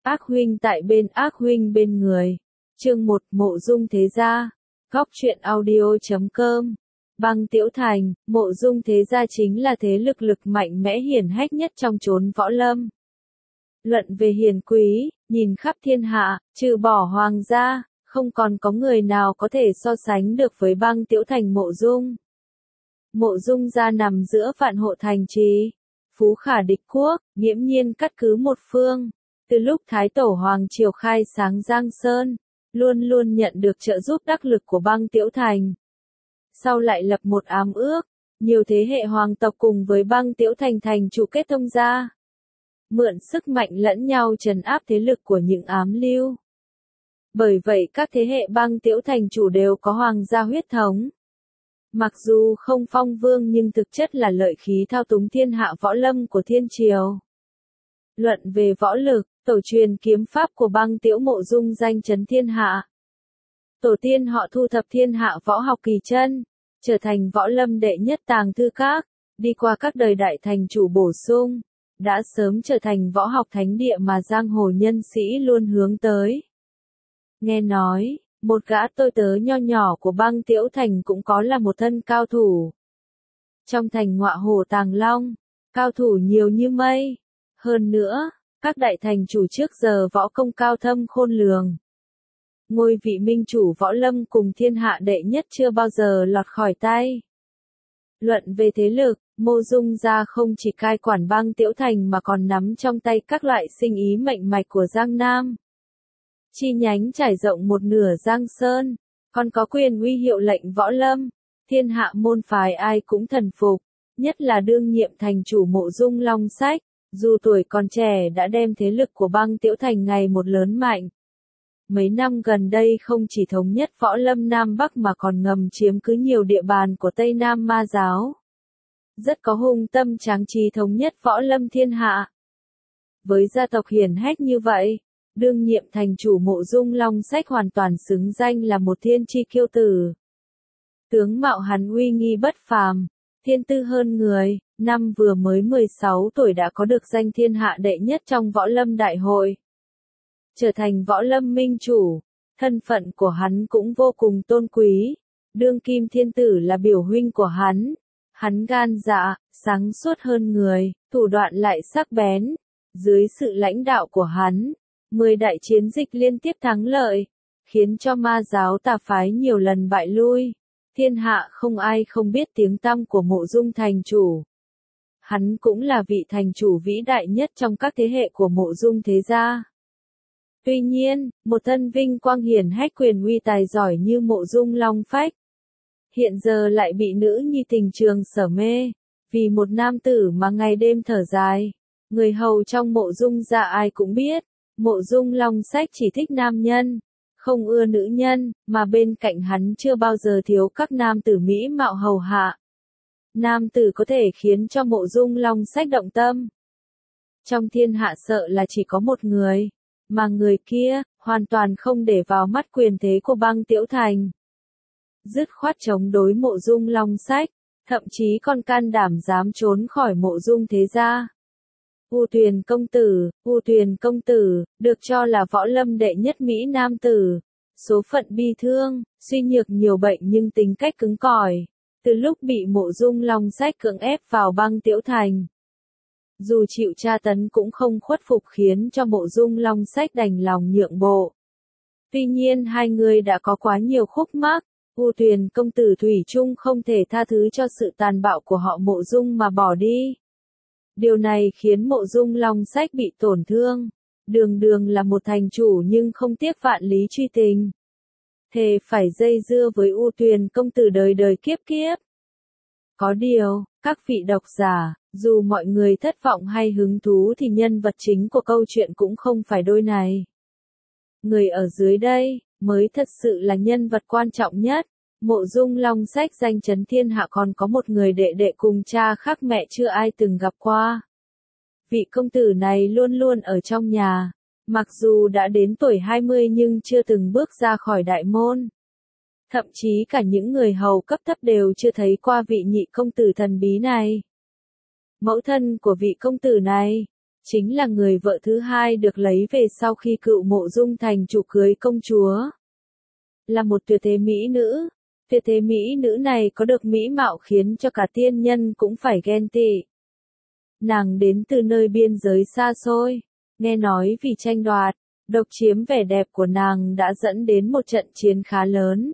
Ác huynh tại bên, ác huynh bên người. Chương 1, Mộ Dung Thế Gia. Góc truyện audio.com. Băng Tiễu Thành, Mộ Dung Thế Gia chính là thế lực mạnh mẽ hiển hách nhất trong chốn võ lâm. Luận về hiền quý, nhìn khắp thiên hạ, trừ bỏ hoàng gia, không còn có người nào có thể so sánh được với Băng Tiễu Thành Mộ Dung. Mộ Dung gia nằm giữa Vạn Hộ thành trì, phú khả địch quốc, nghiễm nhiên cát cứ một phương. Từ lúc Thái Tổ Hoàng Triều khai sáng Giang Sơn, luôn luôn nhận được trợ giúp đắc lực của Băng Tiễu Thành. Sau lại lập một ám ước, nhiều thế hệ hoàng tộc cùng với Băng Tiễu Thành thành chủ kết thông gia. Mượn sức mạnh lẫn nhau trấn áp thế lực của những ám lưu. Bởi vậy các thế hệ Băng Tiễu Thành chủ đều có hoàng gia huyết thống. Mặc dù không phong vương nhưng thực chất là lợi khí thao túng thiên hạ võ lâm của thiên triều. Luận về võ lực, tổ truyền kiếm pháp của Băng Tiễu Mộ Dung danh chấn thiên hạ. Tổ tiên họ thu thập thiên hạ võ học kỳ chân, trở thành võ lâm đệ nhất tàng thư các, đi qua các đời đại thành chủ bổ sung, đã sớm trở thành võ học thánh địa mà giang hồ nhân sĩ luôn hướng tới. Nghe nói, một gã tôi tớ nho nhỏ của Băng Tiễu Thành cũng có là một thân cao thủ. Trong thành Ngọa Hổ Tàng Long, cao thủ nhiều như mây. Hơn nữa, các đại thành chủ trước giờ võ công cao thâm khôn lường. Ngôi vị minh chủ võ lâm cùng thiên hạ đệ nhất chưa bao giờ lọt khỏi tay. Luận về thế lực, Mộ Dung gia không chỉ cai quản Băng Tiễu Thành mà còn nắm trong tay các loại sinh ý mệnh mạch của Giang Nam. Chi nhánh trải rộng một nửa Giang Sơn, còn có quyền uy hiệu lệnh võ lâm, thiên hạ môn phái ai cũng thần phục, nhất là đương nhiệm thành chủ Mộ Dung Long Sách, dù tuổi còn trẻ đã đem thế lực của Băng Tiễu Thành ngày một lớn mạnh. Mấy năm gần đây không chỉ thống nhất võ lâm Nam Bắc mà còn ngầm chiếm cứ nhiều địa bàn của Tây Nam Ma giáo. Rất có hung tâm tráng trí thống nhất võ lâm thiên hạ. Với gia tộc hiển hách như vậy, đương nhiệm thành chủ Mộ Dung Long Sách hoàn toàn xứng danh là một thiên chi kiêu tử. Tướng mạo hắn uy nghi bất phàm, thiên tư hơn người, năm vừa mới 16 tuổi đã có được danh thiên hạ đệ nhất trong võ lâm đại hội. Trở thành võ lâm minh chủ, thân phận của hắn cũng vô cùng tôn quý. Đương kim thiên tử là biểu huynh của hắn gan dạ, sáng suốt hơn người, thủ đoạn lại sắc bén. Dưới sự lãnh đạo của hắn, 10 đại chiến dịch liên tiếp thắng lợi, khiến cho ma giáo tà phái nhiều lần bại lui. Thiên hạ không ai không biết tiếng tăm của Mộ Dung thành chủ. Hắn cũng là vị thành chủ vĩ đại nhất trong các thế hệ của Mộ Dung Thế Gia. Tuy nhiên, một thân vinh quang hiển hách quyền uy tài giỏi như Mộ Dung Long Phách, hiện giờ lại bị nữ nhi Tình Trường sở mê, vì một nam tử mà ngày đêm thở dài. Người hầu trong Mộ Dung gia ai cũng biết, Mộ Dung Long Sách chỉ thích nam nhân, không ưa nữ nhân, mà bên cạnh hắn chưa bao giờ thiếu các nam tử mỹ mạo hầu hạ. Nam tử có thể khiến cho Mộ Dung Long Sách động tâm. Trong thiên hạ sợ là chỉ có một người, mà người kia, hoàn toàn không để vào mắt quyền thế của Băng Tiễu Thành. Dứt khoát chống đối Mộ Dung Long Sách, thậm chí còn can đảm dám trốn khỏi Mộ Dung Thế Gia. U Tuyền công tử, được cho là võ lâm đệ nhất Mỹ nam tử, số phận bi thương, suy nhược nhiều bệnh nhưng tính cách cứng cỏi, từ lúc bị Mộ Dung Long Sách cưỡng ép vào Băng Tiễu Thành. Dù chịu tra tấn cũng không khuất phục khiến cho Mộ Dung Long Sách đành lòng nhượng bộ. Tuy nhiên hai người đã có quá nhiều khúc mắc, U Tuyền công tử thủy chung không thể tha thứ cho sự tàn bạo của họ Mộ Dung mà bỏ đi. Điều này khiến Mộ Dung Long Sách bị tổn thương, đường là một thành chủ nhưng không tiếc vạn lý truy tình. Thề phải dây dưa với U Tuyền công tử đời đời kiếp kiếp. Có điều, các vị độc giả, dù mọi người thất vọng hay hứng thú thì nhân vật chính của câu chuyện cũng không phải đôi này. Người ở dưới đây, mới thật sự là nhân vật quan trọng nhất. Mộ Dung Long Sách danh chấn thiên hạ còn có một người đệ đệ cùng cha khác mẹ chưa ai từng gặp qua. Vị công tử này luôn luôn ở trong nhà, mặc dù đã đến tuổi 20 nhưng chưa từng bước ra khỏi đại môn. Thậm chí cả những người hầu cấp thấp đều chưa thấy qua vị nhị công tử thần bí này. Mẫu thân của vị công tử này, chính là người vợ thứ hai được lấy về sau khi Cựu Mộ Dung thành chủ cưới công chúa. Là một tuyệt thế mỹ nữ. Tuyệt thế mỹ nữ này có được mỹ mạo khiến cho cả tiên nhân cũng phải ghen tị. Nàng đến từ nơi biên giới xa xôi, nghe nói vì tranh đoạt, độc chiếm vẻ đẹp của nàng đã dẫn đến một trận chiến khá lớn.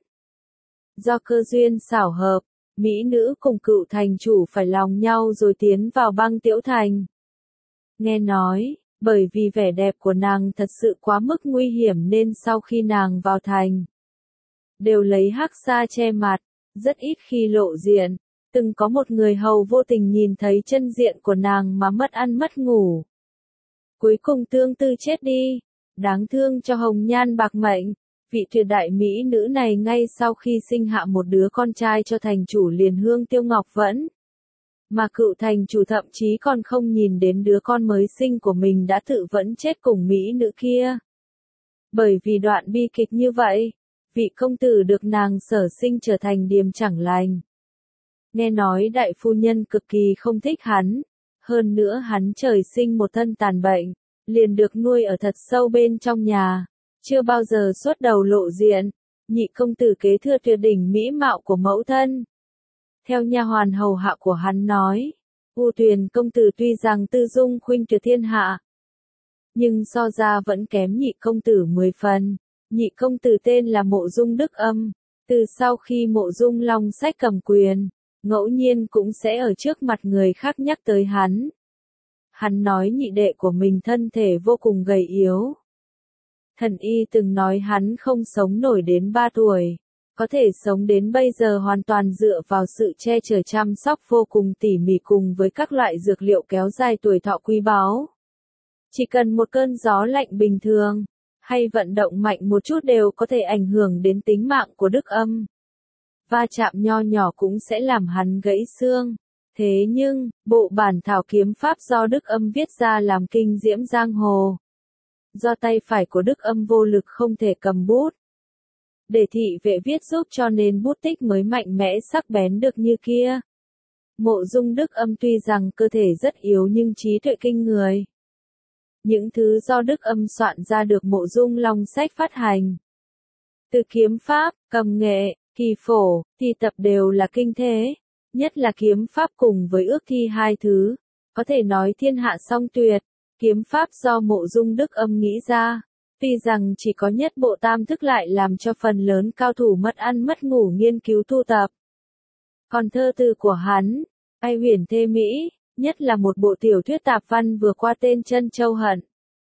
Do cơ duyên xảo hợp, mỹ nữ cùng Cựu thành chủ phải lòng nhau rồi tiến vào Băng Tiễu thành. Nghe nói, bởi vì vẻ đẹp của nàng thật sự quá mức nguy hiểm nên sau khi nàng vào thành, đều lấy hắc sa che mặt, rất ít khi lộ diện. Từng có một người hầu vô tình nhìn thấy chân diện của nàng mà mất ăn mất ngủ. Cuối cùng tương tư chết đi. Đáng thương cho hồng nhan bạc mệnh. Vị tuyệt đại mỹ nữ này ngay sau khi sinh hạ một đứa con trai cho thành chủ liền hương tiêu ngọc vẫn. Mà Cựu thành chủ thậm chí còn không nhìn đến đứa con mới sinh của mình đã tự vẫn chết cùng mỹ nữ kia. Bởi vì đoạn bi kịch như vậy, vị công tử được nàng sở sinh trở thành điềm chẳng lành. Nghe nói đại phu nhân cực kỳ không thích hắn, hơn nữa hắn trời sinh một thân tàn bệnh, liền được nuôi ở thật sâu bên trong nhà, chưa bao giờ xuất đầu lộ diện. Nhị công tử kế thừa tuyệt đỉnh mỹ mạo của mẫu thân. Theo nha hoàn hầu hạ của hắn nói, U Tuyền công tử tuy rằng tư dung khuynh tuyệt thiên hạ, nhưng so ra vẫn kém nhị công tử 10 phần. Nhị công tử tên là Mộ Dung Đức Âm, từ sau khi Mộ Dung Long Sách cầm quyền, ngẫu nhiên cũng sẽ ở trước mặt người khác nhắc tới hắn. Hắn nói nhị đệ của mình thân thể vô cùng gầy yếu. Thần y từng nói hắn không sống nổi đến 3 tuổi, có thể sống đến bây giờ hoàn toàn dựa vào sự che chở chăm sóc vô cùng tỉ mỉ cùng với các loại dược liệu kéo dài tuổi thọ quý báu. Chỉ cần một cơn gió lạnh bình thường, hay vận động mạnh một chút đều có thể ảnh hưởng đến tính mạng của Đức Âm. Va chạm nho nhỏ cũng sẽ làm hắn gãy xương. Thế nhưng, bộ bản thảo kiếm pháp do Đức Âm viết ra làm kinh diễm giang hồ. Do tay phải của Đức Âm vô lực không thể cầm bút. Để thị vệ viết giúp cho nên bút tích mới mạnh mẽ sắc bén được như kia. Mộ Dung Đức Âm tuy rằng cơ thể rất yếu nhưng trí tuệ kinh người. Những thứ do Đức Âm soạn ra được Mộ Dung Long Sách phát hành. Từ kiếm pháp, cầm nghệ, kỳ phổ, thi tập đều là kinh thế. Nhất là kiếm pháp cùng với ước thi hai thứ. Có thể nói thiên hạ song tuyệt. Kiếm pháp do Mộ Dung Đức Âm nghĩ ra. Tuy rằng chỉ có nhất bộ tam thức lại làm cho phần lớn cao thủ mất ăn mất ngủ nghiên cứu thu tập. Còn thơ từ của hắn, ai huyền thê mỹ, nhất là một bộ tiểu thuyết tạp văn vừa qua tên Trân Châu Hận.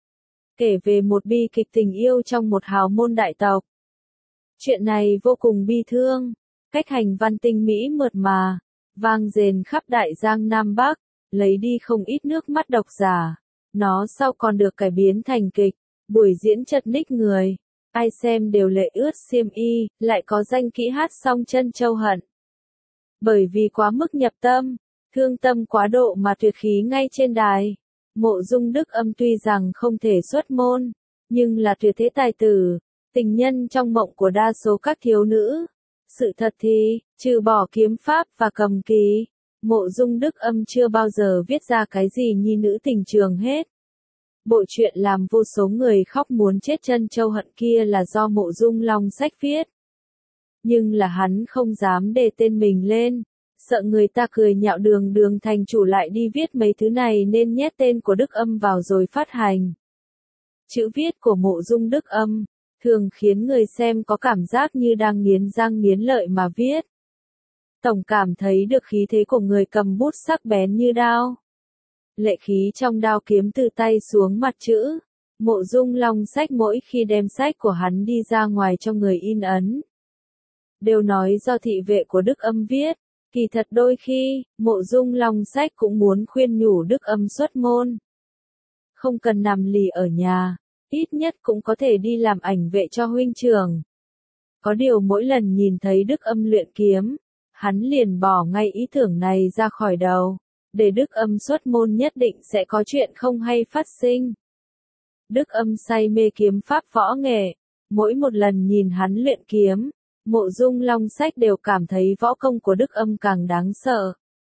Kể về một bi kịch tình yêu trong một hào môn đại tộc. Chuyện này vô cùng bi thương, cách hành văn tinh mỹ mượt mà, vang dền khắp đại giang Nam Bắc, lấy đi không ít nước mắt độc giả. Nó sau còn được cải biến thành kịch, buổi diễn chật ních người, ai xem đều lệ ướt xiêm y, lại có danh kỹ hát xong Trân Châu Hận. Bởi vì quá mức nhập tâm, thương tâm quá độ mà tuyệt khí ngay trên đài. Mộ Dung Đức Âm tuy rằng không thể xuất môn, nhưng là tuyệt thế tài tử, tình nhân trong mộng của đa số các thiếu nữ. Sự thật thì, trừ bỏ kiếm pháp và cầm kỳ, Mộ Dung Đức Âm chưa bao giờ viết ra cái gì nhi nữ tình trường hết. Bộ truyện làm vô số người khóc muốn chết Trân Châu Hận kia là do Mộ Dung Long Sách viết. Nhưng là hắn không dám đề tên mình lên, sợ người ta cười nhạo Đường thành chủ lại đi viết mấy thứ này nên nhét tên của Đức Âm vào rồi phát hành. Chữ viết của Mộ Dung Đức Âm thường khiến người xem có cảm giác như đang nghiến răng nghiến lợi mà viết. Tổng cảm thấy được khí thế của người cầm bút sắc bén như đao. Lệ khí trong đao kiếm từ tay xuống mặt chữ. Mộ Dung Long Sách mỗi khi đem sách của hắn đi ra ngoài cho người in ấn, đều nói do thị vệ của Đức Âm viết. Kỳ thật đôi khi, Mộ Dung Long Sách cũng muốn khuyên nhủ Đức Âm xuất môn. Không cần nằm lì ở nhà, ít nhất cũng có thể đi làm ảnh vệ cho huynh trưởng. Có điều mỗi lần nhìn thấy Đức Âm luyện kiếm, hắn liền bỏ ngay ý tưởng này ra khỏi đầu. Để Đức Âm xuất môn nhất định sẽ có chuyện không hay phát sinh. Đức Âm say mê kiếm pháp võ nghệ, mỗi một lần nhìn hắn luyện kiếm, Mộ Dung Long Sách đều cảm thấy võ công của Đức Âm càng đáng sợ.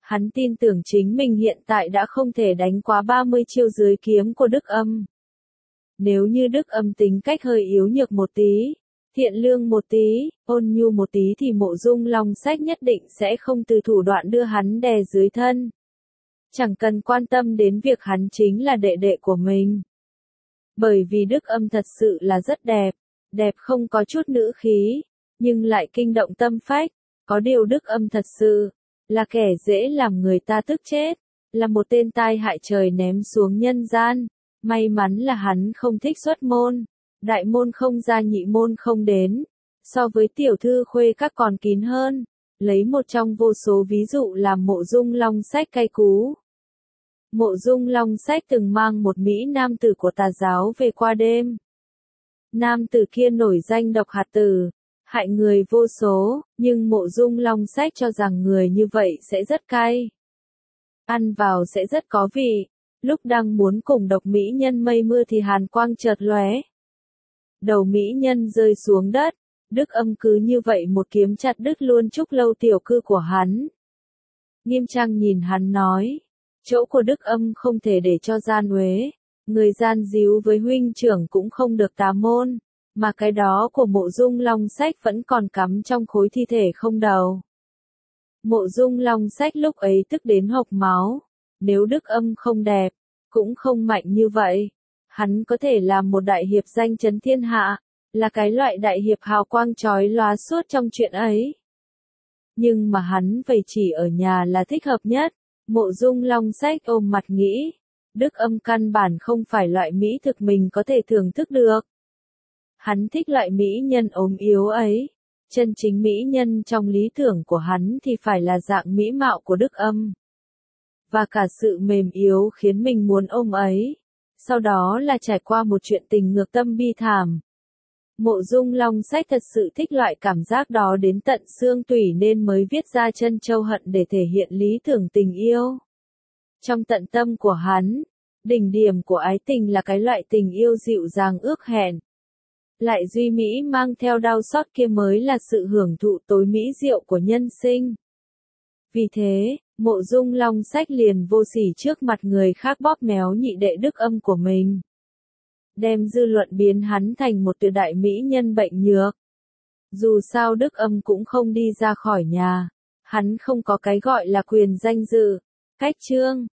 Hắn tin tưởng chính mình hiện tại đã không thể đánh quá 30 chiêu dưới kiếm của Đức Âm. Nếu như Đức Âm tính cách hơi yếu nhược một tí, thiện lương một tí, ôn nhu một tí thì Mộ Dung Long Sách nhất định sẽ không từ thủ đoạn đưa hắn đè dưới thân. Chẳng cần quan tâm đến việc hắn chính là đệ đệ của mình. Bởi vì Đức Âm thật sự là rất đẹp, đẹp không có chút nữ khí, nhưng lại kinh động tâm phách. Có điều Đức Âm thật sự là kẻ dễ làm người ta tức chết, là một tên tai hại trời ném xuống nhân gian. May mắn là hắn không thích xuất môn, đại môn không ra nhị môn không đến, so với tiểu thư khuê các còn kín hơn, lấy một trong vô số ví dụ làm Mộ Dung Long Sách cay cú. Mộ Dung Long Sách từng mang một mỹ nam tử của tà giáo về qua đêm. Nam tử kia nổi danh độc hạt tử, hại người vô số, nhưng Mộ Dung Long Sách cho rằng người như vậy sẽ rất cay. Ăn vào sẽ rất có vị. Lúc đang muốn cùng độc mỹ nhân mây mưa thì hàn quang chợt lóe. Đầu mỹ nhân rơi xuống đất, Đức Âm cứ như vậy một kiếm chặt đứt luôn trúc lâu tiểu cư của hắn. Nghiêm trang nhìn hắn nói, chỗ của Đức Âm không thể để cho gian uế, người gian díu với huynh trưởng cũng không được tà môn, mà cái đó của Mộ Dung Long Sách vẫn còn cắm trong khối thi thể không đầu. Mộ Dung Long Sách lúc ấy tức đến hộc máu. Nếu Đức Âm không đẹp, cũng không mạnh như vậy, hắn có thể làm một đại hiệp danh chấn thiên hạ, là cái loại đại hiệp hào quang chói lóa suốt trong chuyện ấy. Nhưng mà hắn vậy chỉ ở nhà là thích hợp nhất. Mộ Dung Long Sách ôm mặt nghĩ, Đức Âm căn bản không phải loại mỹ thực mình có thể thưởng thức được. Hắn thích loại mỹ nhân ốm yếu ấy. Chân chính mỹ nhân trong lý tưởng của hắn thì phải là dạng mỹ mạo của Đức Âm. Và cả sự mềm yếu khiến mình muốn ôm ấy. Sau đó là trải qua một chuyện tình ngược tâm bi thảm. Mộ Dung Long Sách thật sự thích loại cảm giác đó đến tận xương tủy nên mới viết ra Chân Châu Hận để thể hiện lý tưởng tình yêu. Trong tận tâm của hắn, đỉnh điểm của ái tình là cái loại tình yêu dịu dàng ước hẹn. Lại duy mỹ mang theo đau xót kia mới là sự hưởng thụ tối mỹ diệu của nhân sinh. Vì thế, Mộ Dung Long Sách liền vô sỉ trước mặt người khác bóp méo nhị đệ Đức Âm của mình. Đem dư luận biến hắn thành một tuyệt đại mỹ nhân bệnh nhược. Dù sao Đức Âm cũng không đi ra khỏi nhà. Hắn không có cái gọi là quyền danh dự. Cách chương